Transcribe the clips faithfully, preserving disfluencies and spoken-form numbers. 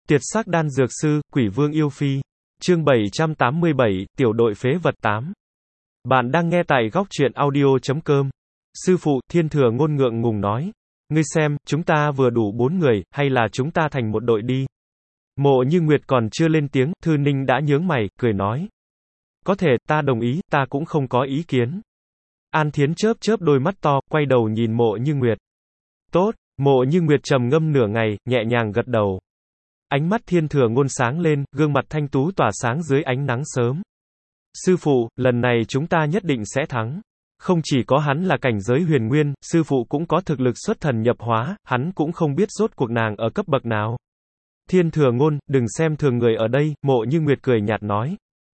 Tiệt sắc đan dược sư, quỷ vương yêu phi. Chương bảy trăm tám mươi bảy, tiểu đội phế vật tám. Bạn đang nghe tại góc truyện audio chấm com. Sư phụ, Thiên Thừa Ngôn ngượng ngùng nói. Ngươi xem, chúng ta vừa đủ bốn người, hay là chúng ta thành một đội đi. Mộ Như Nguyệt còn chưa lên tiếng, Thư Ninh đã nhướng mày, cười nói. Có thể, ta đồng ý, ta cũng không có ý kiến. An Thiến chớp chớp đôi mắt to, quay đầu nhìn Mộ Như Nguyệt. Tốt, Mộ Như Nguyệt trầm ngâm nửa ngày, nhẹ nhàng gật đầu. Ánh mắt Thiên Thừa Ngôn sáng lên, gương mặt thanh tú tỏa sáng dưới ánh nắng sớm. Sư phụ, lần này chúng ta nhất định sẽ thắng. Không chỉ có hắn là cảnh giới huyền nguyên, sư phụ cũng có thực lực xuất thần nhập hóa, hắn cũng không biết rốt cuộc nàng ở cấp bậc nào. Thiên Thừa Ngôn, đừng xem thường người ở đây, Mộ Như Nguyệt cười nhạt nói.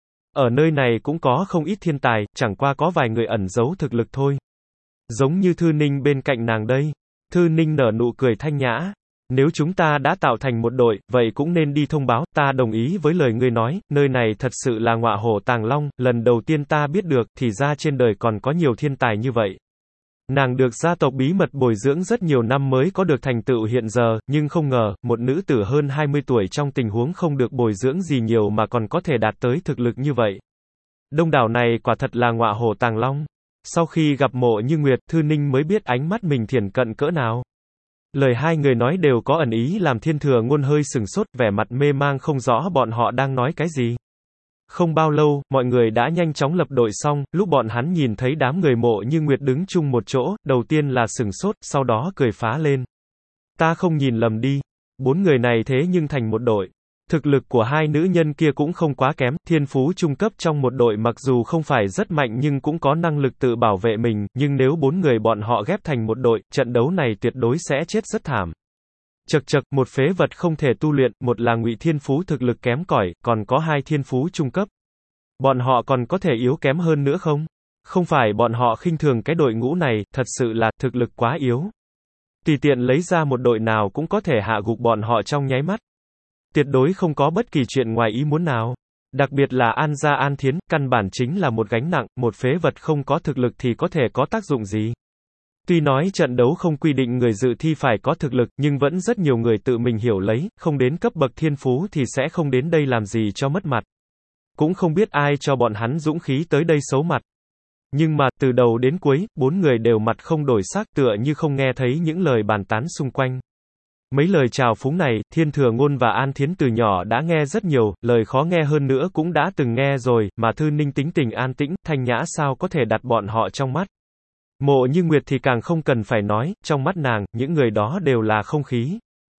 Ở nơi này cũng có không ít thiên tài, chẳng qua có vài người ẩn giấu thực lực thôi. Giống như Thư Ninh bên cạnh nàng đây. Thư Ninh nở nụ cười thanh nhã. Nếu chúng ta đã tạo thành một đội, vậy cũng nên đi thông báo, ta đồng ý với lời ngươi nói, nơi này thật sự là ngọa hổ tàng long, lần đầu tiên ta biết được, thì ra trên đời còn có nhiều thiên tài như vậy. Nàng được gia tộc bí mật bồi dưỡng rất nhiều năm mới có được thành tựu hiện giờ, nhưng không ngờ, một nữ tử hơn hai mươi tuổi trong tình huống không được bồi dưỡng gì nhiều mà còn có thể đạt tới thực lực như vậy. Đông đảo này quả thật là ngọa hổ tàng long. Sau khi gặp Mộ Như Nguyệt, Thư Ninh mới biết ánh mắt mình thiển cận cỡ nào. Lời hai người nói đều có ẩn ý làm Thiên Thừa Ngôn hơi sừng sốt, vẻ mặt mê mang không rõ bọn họ đang nói cái gì. Không bao lâu, mọi người đã nhanh chóng lập đội xong, lúc bọn hắn nhìn thấy đám người Mộ Như Nguyệt đứng chung một chỗ, đầu tiên là sừng sốt, sau đó cười phá lên. Ta không nhìn lầm đi. Bốn người này thế nhưng thành một đội. Thực lực của hai nữ nhân kia cũng không quá kém, thiên phú trung cấp trong một đội mặc dù không phải rất mạnh nhưng cũng có năng lực tự bảo vệ mình, nhưng nếu bốn người bọn họ ghép thành một đội, trận đấu này tuyệt đối sẽ chết rất thảm. Chậc chậc, một phế vật không thể tu luyện, một là ngụy thiên phú thực lực kém cỏi, còn có hai thiên phú trung cấp. Bọn họ còn có thể yếu kém hơn nữa không? Không phải bọn họ khinh thường cái đội ngũ này, thật sự là, thực lực quá yếu. Tùy tiện lấy ra một đội nào cũng có thể hạ gục bọn họ trong nháy mắt. Tuyệt đối không có bất kỳ chuyện ngoài ý muốn nào. Đặc biệt là An gia An Thiến, căn bản chính là một gánh nặng, một phế vật không có thực lực thì có thể có tác dụng gì. Tuy nói trận đấu không quy định người dự thi phải có thực lực, nhưng vẫn rất nhiều người tự mình hiểu lấy, không đến cấp bậc thiên phú thì sẽ không đến đây làm gì cho mất mặt. Cũng không biết ai cho bọn hắn dũng khí tới đây xấu mặt. Nhưng mà, từ đầu đến cuối, bốn người đều mặt không đổi sắc tựa như không nghe thấy những lời bàn tán xung quanh. Mấy lời chào phúng này, Thiên Thừa Ngôn và An Thiến từ nhỏ đã nghe rất nhiều, lời khó nghe hơn nữa cũng đã từng nghe rồi, mà Thư Ninh tính tình an tĩnh, thanh nhã sao có thể đặt bọn họ trong mắt. Mộ Như Nguyệt thì càng không cần phải nói, trong mắt nàng, những người đó đều là không khí.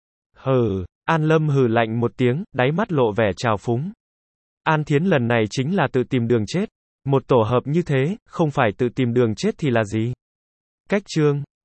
Hừ, An Lâm hừ lạnh một tiếng, đáy mắt lộ vẻ chào phúng. An Thiến lần này chính là tự tìm đường chết. Một tổ hợp như thế, không phải tự tìm đường chết thì là gì? Cách chương.